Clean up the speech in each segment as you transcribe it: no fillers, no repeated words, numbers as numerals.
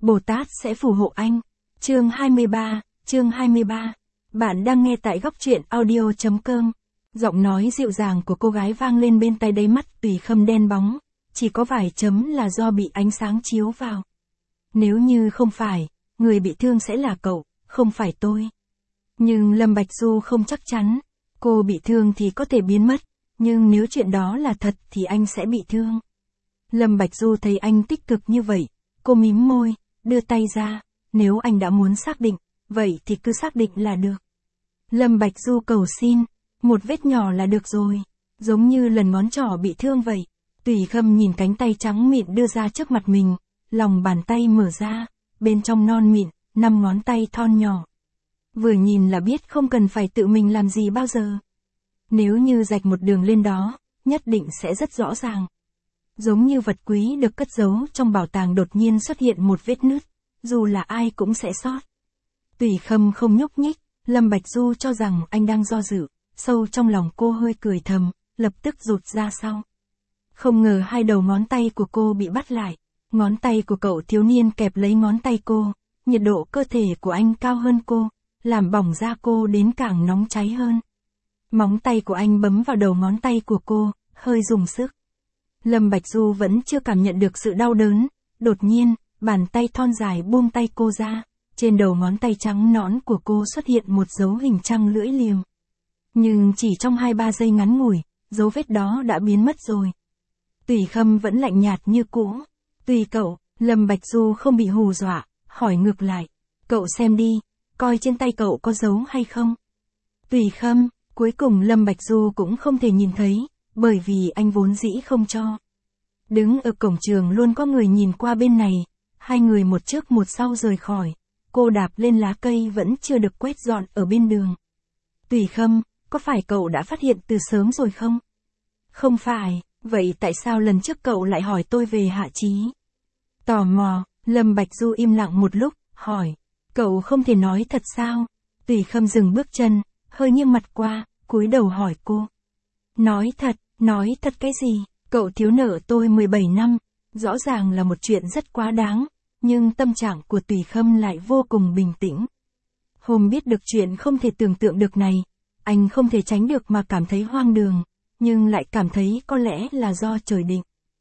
Bồ Tát sẽ phù hộ anh. Chương 23. Bạn đang nghe tại góc truyện audio.com. Giọng nói dịu dàng của cô gái vang lên bên tai, đáy mắt Tùy Khâm đen bóng, chỉ có vài chấm là do bị ánh sáng chiếu vào. Nếu như không phải, người bị thương sẽ là cậu, không phải tôi. Nhưng Lâm Bạch Du không chắc chắn, cô bị thương thì có thể biến mất, nhưng nếu chuyện đó là thật thì anh sẽ bị thương. Lâm Bạch Du thấy anh tích cực như vậy, cô mím môi, đưa tay ra, nếu anh đã muốn xác định, vậy thì cứ xác định là được. Lâm Bạch Du cầu xin, một vết nhỏ là được rồi, giống như lần ngón trỏ bị thương vậy. Tùy Khâm nhìn cánh tay trắng mịn đưa ra trước mặt mình, lòng bàn tay mở ra, bên trong non mịn, 5 ngón tay thon nhỏ. Vừa nhìn là biết không cần phải tự mình làm gì bao giờ. Nếu như rạch một đường lên đó, nhất định sẽ rất rõ ràng. Giống như vật quý được cất giấu trong bảo tàng đột nhiên xuất hiện một vết nứt, dù là ai cũng sẽ sót. Tùy Khâm không nhúc nhích, Lâm Bạch Du cho rằng anh đang do dự, sâu trong lòng cô hơi cười thầm, lập tức rụt ra sau. Không ngờ hai đầu ngón tay của cô bị bắt lại, ngón tay của cậu thiếu niên kẹp lấy ngón tay cô, nhiệt độ cơ thể của anh cao hơn cô, làm bỏng da cô đến càng nóng cháy hơn. Móng tay của anh bấm vào đầu ngón tay của cô, hơi dùng sức. Lâm Bạch Du vẫn chưa cảm nhận được sự đau đớn, đột nhiên, bàn tay thon dài buông tay cô ra, trên đầu ngón tay trắng nõn của cô xuất hiện một dấu hình trăng lưỡi liềm. Nhưng chỉ trong 2-3 giây ngắn ngủi, dấu vết đó đã biến mất rồi. Tùy Khâm vẫn lạnh nhạt như cũ. Tùy cậu, Lâm Bạch Du không bị hù dọa, hỏi ngược lại. Cậu xem đi, coi trên tay cậu có dấu hay không? Tùy Khâm, cuối cùng Lâm Bạch Du cũng không thể nhìn thấy, bởi vì anh vốn dĩ không cho. Đứng ở cổng trường luôn có người nhìn qua bên này, hai người một trước một sau rời khỏi, cô đạp lên lá cây vẫn chưa được quét dọn ở bên đường. Tùy Khâm, có phải cậu đã phát hiện từ sớm rồi không? Không phải, vậy tại sao lần trước cậu lại hỏi tôi về Hạ Chí? Tò mò, Lâm Bạch Du im lặng một lúc, hỏi, cậu không thể nói thật sao? Tùy Khâm dừng bước chân, hơi nghiêng mặt qua, cúi đầu hỏi cô. Nói thật cái gì? Cậu thiếu nợ tôi 17 năm, rõ ràng là một chuyện rất quá đáng, nhưng tâm trạng của Tùy Khâm lại vô cùng bình tĩnh. Hôm biết được chuyện không thể tưởng tượng được này, anh không thể tránh được mà cảm thấy hoang đường, nhưng lại cảm thấy có lẽ là do trời định.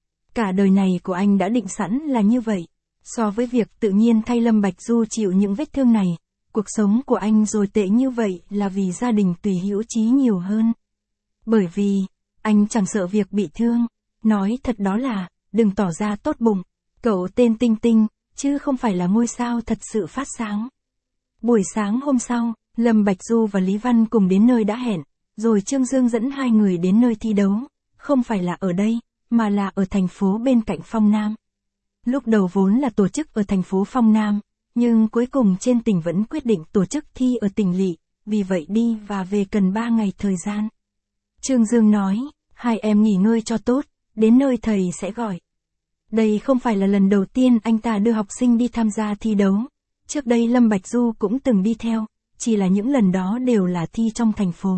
Cả đời này của anh đã định sẵn là như vậy, so với việc tự nhiên thay Lâm Bạch Du chịu những vết thương này, cuộc sống của anh rồi tệ như vậy là vì gia đình Tùy Hữu Chí nhiều hơn. Bởi vì, anh chẳng sợ việc bị thương, nói thật đó là, đừng tỏ ra tốt bụng, cậu tên Tinh Tinh, chứ không phải là ngôi sao thật sự phát sáng. Buổi sáng hôm sau, Lâm Bạch Du và Lý Văn cùng đến nơi đã hẹn, rồi Trương Dương dẫn hai người đến nơi thi đấu, không phải là ở đây, mà là ở thành phố bên cạnh Phong Nam. Lúc đầu vốn là tổ chức ở thành phố Phong Nam, nhưng cuối cùng trên tỉnh vẫn quyết định tổ chức thi ở tỉnh lỵ, vì vậy đi và về cần 3 ngày thời gian. Trương Dương nói, hai em nghỉ ngơi cho tốt, đến nơi thầy sẽ gọi. Đây không phải là lần đầu tiên anh ta đưa học sinh đi tham gia thi đấu, trước đây Lâm Bạch Du cũng từng đi theo, chỉ là những lần đó đều là thi trong thành phố.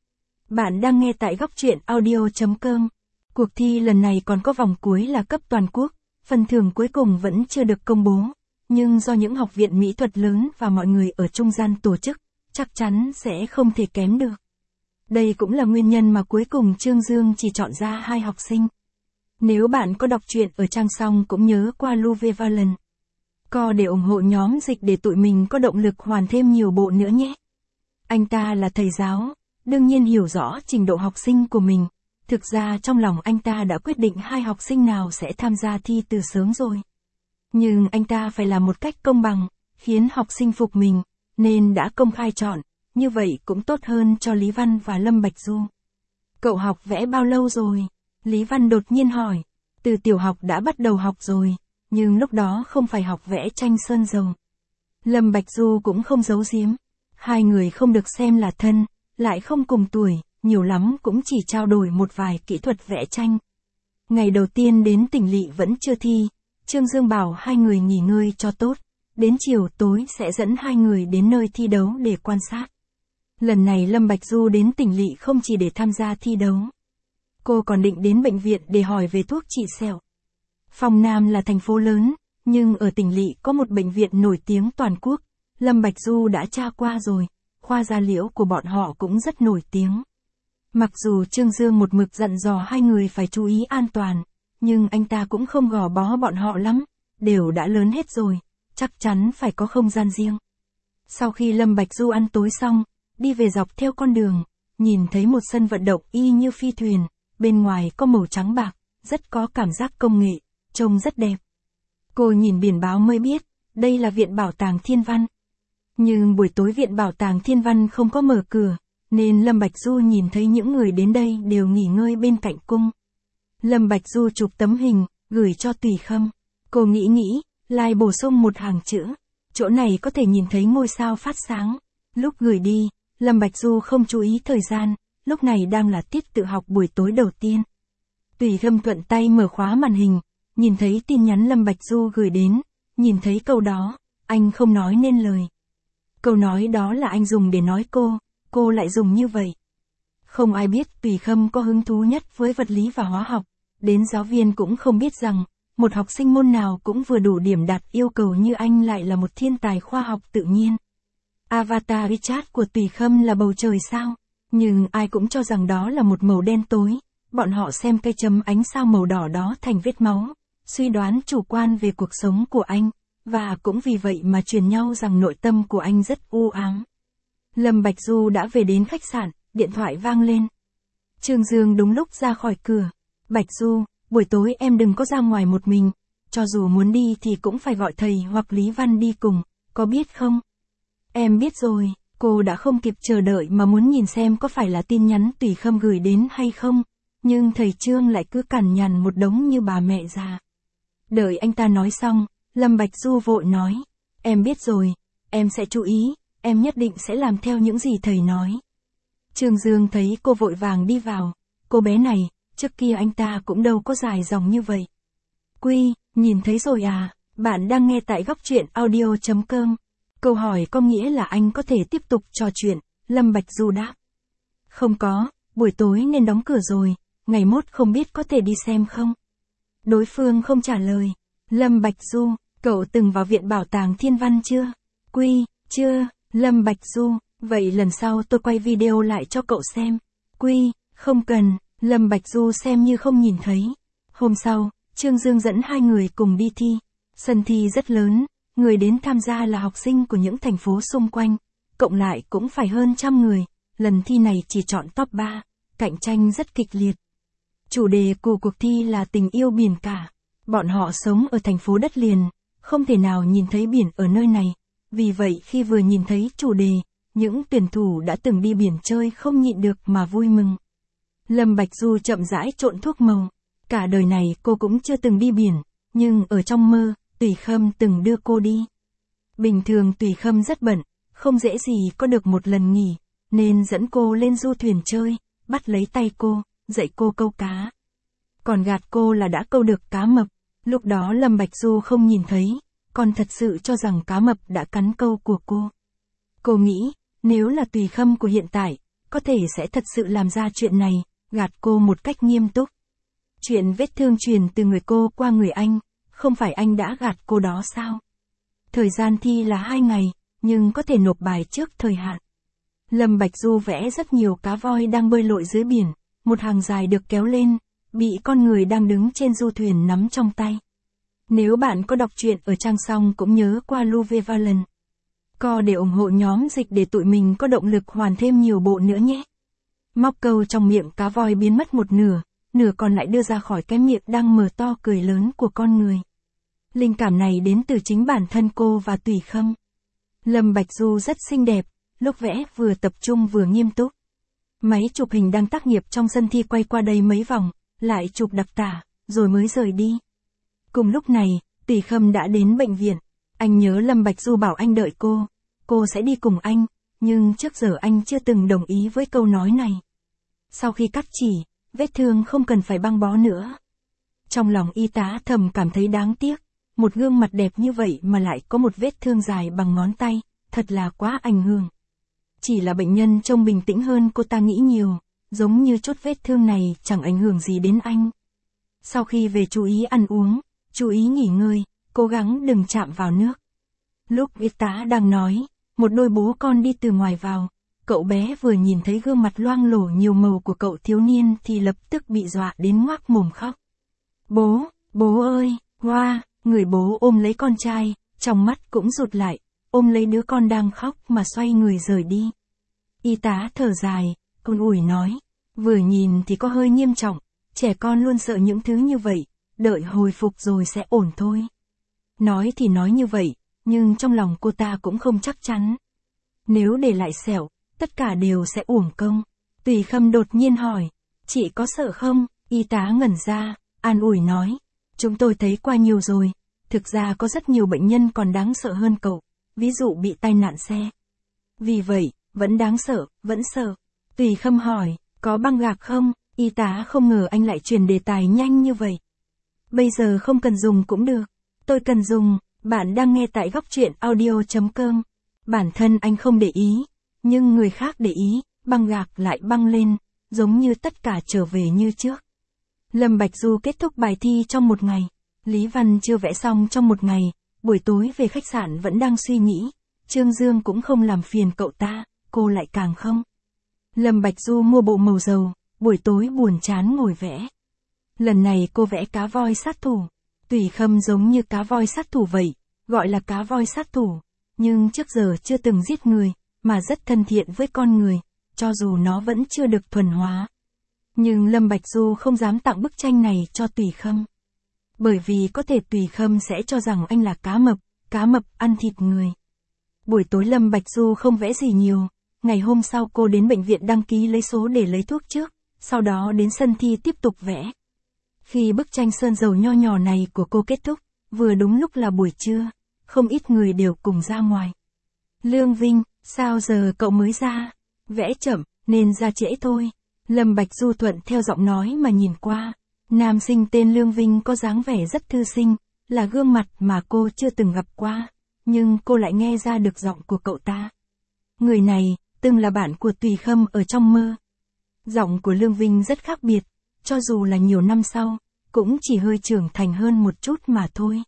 Bạn đang nghe tại góc truyện audio.com. Cuộc thi lần này còn có vòng cuối là cấp toàn quốc, phần thưởng cuối cùng vẫn chưa được công bố, nhưng do những học viện mỹ thuật lớn và mọi người ở trung gian tổ chức, chắc chắn sẽ không thể kém được. Đây cũng là nguyên nhân mà cuối cùng Trương Dương chỉ chọn ra 2 học sinh. Nếu bạn có đọc truyện ở trang xong cũng nhớ qua Louve Valen. Co để ủng hộ nhóm dịch để tụi mình có động lực hoàn thêm nhiều bộ nữa nhé. Anh ta là thầy giáo, đương nhiên hiểu rõ trình độ học sinh của mình. Thực ra trong lòng anh ta đã quyết định 2 học sinh nào sẽ tham gia thi từ sớm rồi. Nhưng anh ta phải làm một cách công bằng, khiến học sinh phục mình, nên đã công khai chọn, như vậy cũng tốt hơn cho Lý Văn và Lâm Bạch Du. Cậu học vẽ bao lâu rồi? Lý Văn đột nhiên hỏi. Từ tiểu học đã bắt đầu học rồi, nhưng lúc đó không phải học vẽ tranh sơn dầu. Lâm Bạch Du cũng không giấu giếm. Hai người không được xem là thân, lại không cùng tuổi, nhiều lắm cũng chỉ trao đổi một vài kỹ thuật vẽ tranh. Ngày đầu tiên đến tỉnh lỵ vẫn chưa thi, Trương Dương bảo hai người nghỉ ngơi cho tốt, đến chiều tối sẽ dẫn hai người đến nơi thi đấu để quan sát. Lần này Lâm Bạch Du đến tỉnh lỵ không chỉ để tham gia thi đấu. Cô còn định đến bệnh viện để hỏi về thuốc trị sẹo. Phong Nam là thành phố lớn, Nhưng ở tỉnh lỵ có một bệnh viện nổi tiếng toàn quốc, Lâm Bạch Du đã tra qua rồi, khoa da liễu của bọn họ cũng rất nổi tiếng. Mặc dù Trương Dương một mực dặn dò hai người phải chú ý an toàn, nhưng anh ta cũng không gò bó bọn họ lắm, đều đã lớn hết rồi, chắc chắn phải có không gian riêng. Sau khi Lâm Bạch Du ăn tối xong, đi về dọc theo con đường, nhìn thấy một sân vận động y như phi thuyền, bên ngoài có màu trắng bạc, rất có cảm giác công nghệ, trông rất đẹp. Cô nhìn biển báo mới biết, đây là Viện Bảo tàng Thiên Văn. Nhưng buổi tối Viện Bảo tàng Thiên Văn không có mở cửa, nên Lâm Bạch Du nhìn thấy những người đến đây đều nghỉ ngơi bên cạnh cung. Lâm Bạch Du chụp tấm hình, gửi cho Tùy Khâm. Cô nghĩ, lại bổ sung một hàng chữ, chỗ này có thể nhìn thấy ngôi sao phát sáng. Lúc gửi đi, Lâm Bạch Du không chú ý thời gian, lúc này đang là tiết tự học buổi tối đầu tiên. Tùy Khâm thuận tay mở khóa màn hình, nhìn thấy tin nhắn Lâm Bạch Du gửi đến, nhìn thấy câu đó, anh không nói nên lời. Câu nói đó là anh dùng để nói cô lại dùng như vậy. Không ai biết Tùy Khâm có hứng thú nhất với vật lý và hóa học, đến giáo viên cũng không biết rằng, một học sinh môn nào cũng vừa đủ điểm đạt yêu cầu như anh lại là một thiên tài khoa học tự nhiên. Avatar Richard của Tùy Khâm là bầu trời sao, nhưng ai cũng cho rằng đó là một màu đen tối, bọn họ xem cây chấm ánh sao màu đỏ đó thành vết máu, suy đoán chủ quan về cuộc sống của anh, và cũng vì vậy mà truyền nhau rằng nội tâm của anh rất u ám. Lâm Bạch Du đã về đến khách sạn, điện thoại vang lên. Trương Dương đúng lúc ra khỏi cửa. Bạch Du, buổi tối em đừng có ra ngoài một mình, cho dù muốn đi thì cũng phải gọi thầy hoặc Lý Văn đi cùng, có biết không? Em biết rồi, cô đã không kịp chờ đợi mà muốn nhìn xem có phải là tin nhắn Tùy Khâm gửi đến hay không, nhưng thầy Trương lại cứ cằn nhằn một đống như bà mẹ già. Đợi anh ta nói xong, Lâm Bạch Du vội nói, em biết rồi, em sẽ chú ý, em nhất định sẽ làm theo những gì thầy nói. Trương Dương thấy cô vội vàng đi vào, cô bé này, trước kia anh ta cũng đâu có dài dòng như vậy. Quy, nhìn thấy rồi à, bạn đang nghe tại góc truyện audio.com. Câu hỏi có nghĩa là anh có thể tiếp tục trò chuyện, Lâm Bạch Du đáp. Không có, buổi tối nên đóng cửa rồi, ngày mốt không biết có thể đi xem không? Đối phương không trả lời. Lâm Bạch Du, cậu từng vào Viện Bảo tàng Thiên Văn chưa? Quy, chưa. Lâm Bạch Du, vậy lần sau tôi quay video lại cho cậu xem. Quy, không cần. Lâm Bạch Du xem như không nhìn thấy. Hôm sau, Trương Dương dẫn hai người cùng đi thi. Sân thi rất lớn, người đến tham gia là học sinh của những thành phố xung quanh, cộng lại cũng phải hơn 100 người. Lần thi này chỉ chọn top 3, cạnh tranh rất kịch liệt. Chủ đề của cuộc thi là tình yêu biển cả. Bọn họ sống ở thành phố đất liền, không thể nào nhìn thấy biển ở nơi này. Vì vậy khi vừa nhìn thấy chủ đề, những tuyển thủ đã từng đi biển chơi không nhịn được mà vui mừng. Lâm Bạch Du chậm rãi trộn thuốc màu. Cả đời này cô cũng chưa từng đi biển, nhưng ở trong mơ, Tùy Khâm từng đưa cô đi. Bình thường Tùy Khâm rất bận, không dễ gì có được một lần nghỉ, nên dẫn cô lên du thuyền chơi, bắt lấy tay cô, dạy cô câu cá. Còn gạt cô là đã câu được cá mập. Lúc đó Lâm Bạch Du không nhìn thấy, còn thật sự cho rằng cá mập đã cắn câu của cô. Cô nghĩ, nếu là Tùy Khâm của hiện tại, có thể sẽ thật sự làm ra chuyện này, gạt cô một cách nghiêm túc. Chuyện vết thương truyền từ người cô qua người anh, không phải anh đã gạt cô đó sao? Thời gian thi là 2 ngày, nhưng có thể nộp bài trước thời hạn. Lâm Bạch Du vẽ rất nhiều cá voi đang bơi lội dưới biển, một hàng dài được kéo lên, bị con người đang đứng trên du thuyền nắm trong tay. Nếu bạn có đọc truyện ở trang xong cũng nhớ qua Louve Valen. Co để ủng hộ nhóm dịch để tụi mình có động lực hoàn thêm nhiều bộ nữa nhé. Móc câu trong miệng cá voi biến mất một nửa, nửa còn lại đưa ra khỏi cái miệng đang mở to cười lớn của con người. Linh cảm này đến từ chính bản thân cô và Tùy Khâm. Lâm Bạch Du rất xinh đẹp, lúc vẽ vừa tập trung vừa nghiêm túc. Máy chụp hình đang tác nghiệp trong sân thi quay qua đây mấy vòng, lại chụp đặc tả, rồi mới rời đi. Cùng lúc này, Tùy Khâm đã đến bệnh viện. Anh nhớ Lâm Bạch Du bảo anh đợi cô sẽ đi cùng anh, nhưng trước giờ anh chưa từng đồng ý với câu nói này. Sau khi cắt chỉ, vết thương không cần phải băng bó nữa. Trong lòng y tá thầm cảm thấy đáng tiếc, một gương mặt đẹp như vậy mà lại có một vết thương dài bằng ngón tay, thật là quá ảnh hưởng. Chỉ là bệnh nhân trông bình tĩnh hơn cô ta nghĩ nhiều, giống như chút vết thương này chẳng ảnh hưởng gì đến anh. Sau khi về chú ý ăn uống, chú ý nghỉ ngơi, cố gắng đừng chạm vào nước. Lúc y tá đang nói, một đôi bố con đi từ ngoài vào. Cậu bé vừa nhìn thấy gương mặt loang lổ nhiều màu của cậu thiếu niên thì lập tức bị dọa đến ngoác mồm khóc. Bố ơi, hoa, người bố ôm lấy con trai, trong mắt cũng rụt lại, ôm lấy đứa con đang khóc mà xoay người rời đi. Y tá thở dài, an ủi nói, vừa nhìn thì có hơi nghiêm trọng, trẻ con luôn sợ những thứ như vậy, đợi hồi phục rồi sẽ ổn thôi. Nói thì nói như vậy, nhưng trong lòng cô ta cũng không chắc chắn. Nếu để lại sẹo, tất cả đều sẽ uổng công. Tùy Khâm đột nhiên hỏi, chị có sợ không? Y tá ngẩn ra, an ủi nói, chúng tôi thấy qua nhiều rồi, thực ra có rất nhiều bệnh nhân còn đáng sợ hơn cậu, ví dụ bị tai nạn xe. Vì vậy, vẫn đáng sợ, vẫn sợ. Tùy Khâm hỏi, có băng gạc không? Y tá không ngờ anh lại chuyển đề tài nhanh như vậy. Bây giờ không cần dùng cũng được. Tôi cần dùng, bạn đang nghe tại góc truyện audio.com. Bản thân anh không để ý, nhưng người khác để ý, băng gạc lại băng lên, giống như tất cả trở về như trước. Lâm Bạch Du kết thúc bài thi trong một ngày. Lý Văn chưa vẽ xong trong một ngày, buổi tối về khách sạn vẫn đang suy nghĩ. Trương Dương cũng không làm phiền cậu ta, cô lại càng không. Lâm Bạch Du mua bộ màu dầu, buổi tối buồn chán ngồi vẽ. Lần này cô vẽ cá voi sát thủ. Tùy Khâm giống như cá voi sát thủ vậy, gọi là cá voi sát thủ, nhưng trước giờ chưa từng giết người, mà rất thân thiện với con người, cho dù nó vẫn chưa được thuần hóa. Nhưng Lâm Bạch Du không dám tặng bức tranh này cho Tùy Khâm. Bởi vì có thể Tùy Khâm sẽ cho rằng anh là cá mập ăn thịt người. Buổi tối Lâm Bạch Du không vẽ gì nhiều, ngày hôm sau cô đến bệnh viện đăng ký lấy số để lấy thuốc trước, sau đó đến sân thi tiếp tục vẽ. Khi bức tranh sơn dầu nho nhỏ này của cô kết thúc, vừa đúng lúc là buổi trưa, không ít người đều cùng ra ngoài. Lương Vinh, sao giờ cậu mới ra? Vẽ chậm, nên ra trễ thôi. Lâm Bạch Du thuận theo giọng nói mà nhìn qua. Nam sinh tên Lương Vinh có dáng vẻ rất thư sinh, là gương mặt mà cô chưa từng gặp qua, nhưng cô lại nghe ra được giọng của cậu ta. Người này, từng là bạn của Tùy Khâm ở trong mơ. Giọng của Lương Vinh rất khác biệt, cho dù là nhiều năm sau, cũng chỉ hơi trưởng thành hơn một chút mà thôi.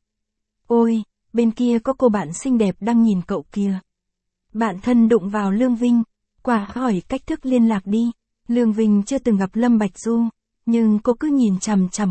Ôi, bên kia có cô bạn xinh đẹp đang nhìn cậu kìa. Bạn thân đụng vào Lương Vinh, quả hỏi cách thức liên lạc đi. Lương Vinh chưa từng gặp Lâm Bạch Du, nhưng cô cứ nhìn chằm chằm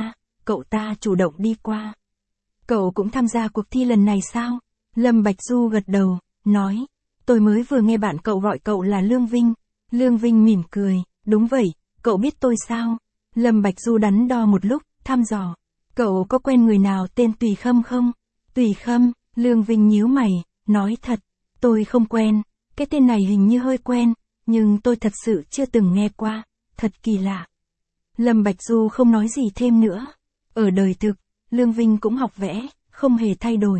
cậu ta chủ động đi qua. Cậu cũng tham gia cuộc thi lần này sao? Lâm Bạch Du gật đầu, nói, tôi mới vừa nghe bạn cậu gọi cậu là Lương Vinh. Lương Vinh mỉm cười, đúng vậy, cậu biết tôi sao? Lâm Bạch Du đắn đo một lúc, thăm dò, cậu có quen người nào tên Tùy Khâm không? Tùy Khâm, Lương Vinh nhíu mày, nói thật, tôi không quen, cái tên này hình như hơi quen, nhưng tôi thật sự chưa từng nghe qua, thật kỳ lạ. Lâm Bạch Du không nói gì thêm nữa. Ở đời thực, Lương Vinh cũng học vẽ, không hề thay đổi.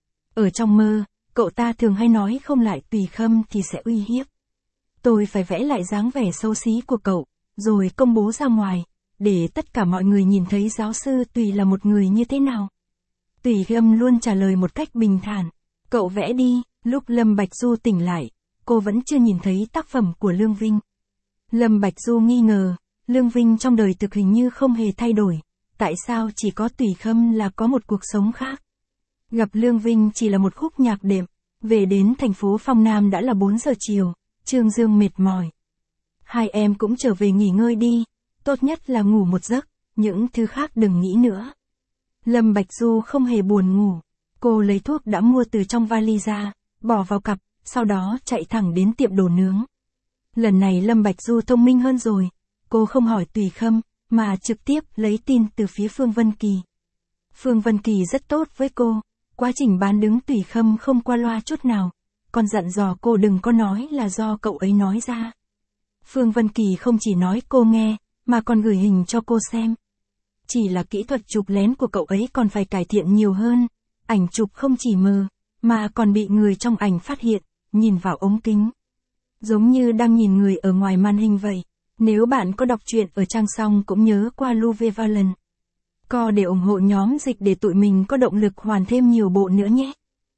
Ở trong mơ, cậu ta thường hay nói không lại Tùy Khâm thì sẽ uy hiếp. Tôi phải vẽ lại dáng vẻ xấu xí của cậu, rồi công bố ra ngoài, để tất cả mọi người nhìn thấy giáo sư Tùy là một người như thế nào. Tùy Khâm luôn trả lời một cách bình thản, cậu vẽ đi. Lúc Lâm Bạch Du tỉnh lại, cô vẫn chưa nhìn thấy tác phẩm của Lương Vinh. Lâm Bạch Du nghi ngờ, Lương Vinh trong đời thực hình như không hề thay đổi, tại sao chỉ có Tùy Khâm là có một cuộc sống khác. Gặp Lương Vinh chỉ là một khúc nhạc đệm, về đến thành phố Phong Nam đã là 4 giờ chiều, Trương Dương mệt mỏi. Hai em cũng trở về nghỉ ngơi đi, tốt nhất là ngủ một giấc, những thứ khác đừng nghĩ nữa. Lâm Bạch Du không hề buồn ngủ, cô lấy thuốc đã mua từ trong vali ra, bỏ vào cặp, sau đó chạy thẳng đến tiệm đồ nướng. Lần này Lâm Bạch Du thông minh hơn rồi, cô không hỏi Tùy Khâm, mà trực tiếp lấy tin từ phía Phương Vân Kỳ. Phương Vân Kỳ rất tốt với cô, quá trình bán đứng Tùy Khâm không qua loa chút nào, còn dặn dò cô đừng có nói là do cậu ấy nói ra. Phương Vân Kỳ không chỉ nói cô nghe, mà còn gửi hình cho cô xem. Chỉ là kỹ thuật chụp lén của cậu ấy còn phải cải thiện nhiều hơn, ảnh chụp không chỉ mờ, mà còn bị người trong ảnh phát hiện, nhìn vào ống kính. Giống như đang nhìn người ở ngoài màn hình vậy. Nếu bạn có đọc truyện ở trang xong cũng nhớ qua Luve Valen. Co để ủng hộ nhóm dịch để tụi mình có động lực hoàn thêm nhiều bộ nữa nhé.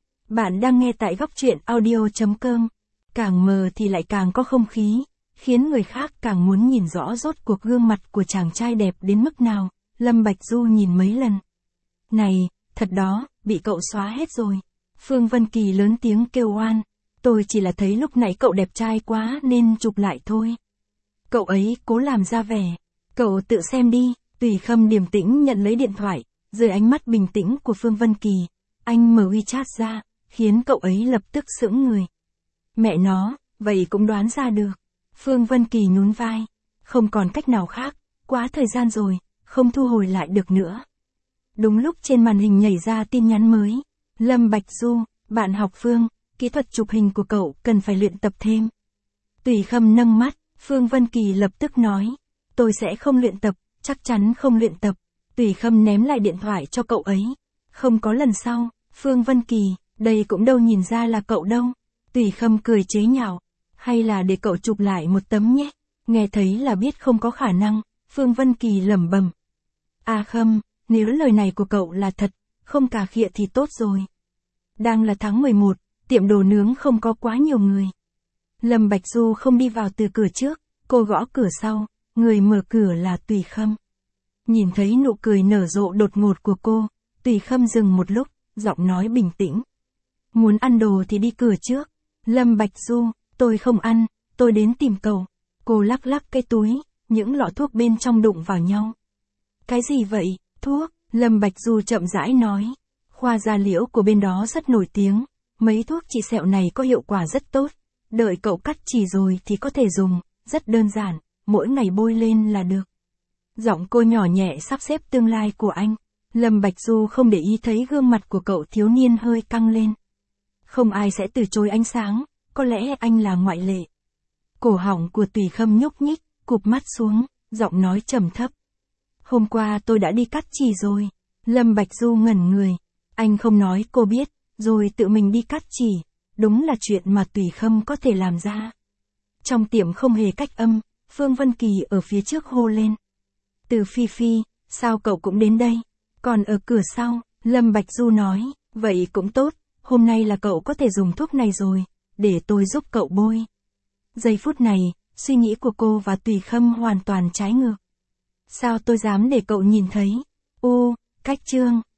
Bạn đang nghe tại góc truyện audio.com. Càng mờ thì lại càng có không khí, khiến người khác càng muốn nhìn rõ rốt cuộc gương mặt của chàng trai đẹp đến mức nào. Lâm Bạch Du nhìn mấy lần. Này, thật đó, bị cậu xóa hết rồi. Phương Vân Kỳ lớn tiếng kêu oan. Tôi chỉ là thấy lúc nãy cậu đẹp trai quá nên chụp lại thôi. Cậu ấy cố làm ra vẻ. Cậu tự xem đi. Tùy Khâm điềm tĩnh nhận lấy điện thoại. Dưới ánh mắt bình tĩnh của Phương Vân Kỳ, anh mở WeChat ra, khiến cậu ấy lập tức sững người. Mẹ nó, vậy cũng đoán ra được. Phương Vân Kỳ nhún vai. Không còn cách nào khác, quá thời gian rồi, không thu hồi lại được nữa. Đúng lúc trên màn hình nhảy ra tin nhắn mới. Lâm Bạch Du, bạn học Phương, kỹ thuật chụp hình của cậu cần phải luyện tập thêm. Tùy Khâm nâng mắt, Phương Vân Kỳ lập tức nói. Tôi sẽ không luyện tập, chắc chắn không luyện tập. Tùy Khâm ném lại điện thoại cho cậu ấy. Không có lần sau, Phương Vân Kỳ, đây cũng đâu nhìn ra là cậu đâu. Tùy Khâm cười chế nhạo. Hay là để cậu chụp lại một tấm nhé. Nghe thấy là biết không có khả năng, Phương Vân Kỳ lẩm bẩm. À Khâm, nếu lời này của cậu là thật, không cà khịa thì tốt rồi. Đang là tháng 11, tiệm đồ nướng không có quá nhiều người. Lâm Bạch Du không đi vào từ cửa trước, cô gõ cửa sau, người mở cửa là Tùy Khâm. Nhìn thấy nụ cười nở rộ đột ngột của cô, Tùy Khâm dừng một lúc, giọng nói bình tĩnh. Muốn ăn đồ thì đi cửa trước. Lâm Bạch Du, tôi không ăn, tôi đến tìm cậu. Cô lắc lắc cái túi, những lọ thuốc bên trong đụng vào nhau. Cái gì vậy, thuốc? Lâm Bạch Du chậm rãi nói. Khoa da liễu của bên đó rất nổi tiếng, mấy thuốc trị sẹo này có hiệu quả rất tốt. Đợi cậu cắt chỉ rồi thì có thể dùng, rất đơn giản, mỗi ngày bôi lên là được. Giọng cô nhỏ nhẹ sắp xếp tương lai của anh. Lâm Bạch Du không để ý thấy gương mặt của cậu thiếu niên hơi căng lên. Không ai sẽ từ chối ánh sáng, có lẽ anh là ngoại lệ. Cổ họng của Tùy Khâm nhúc nhích, cụp mắt xuống, giọng nói trầm thấp. Hôm qua tôi đã đi cắt chỉ rồi. Lâm Bạch Du ngẩn người. Anh không nói cô biết, rồi tự mình đi cắt chỉ. Đúng là chuyện mà Tùy Khâm có thể làm ra. Trong tiệm không hề cách âm, Phương Vân Kỳ ở phía trước hô lên. Từ Phi Phi, sao cậu cũng đến đây? Còn ở cửa sau, Lâm Bạch Du nói, vậy cũng tốt, hôm nay là cậu có thể dùng thuốc này rồi, để tôi giúp cậu bôi. Giây phút này, suy nghĩ của cô và Tùy Khâm hoàn toàn trái ngược. Sao tôi dám để cậu nhìn thấy? Cách chương.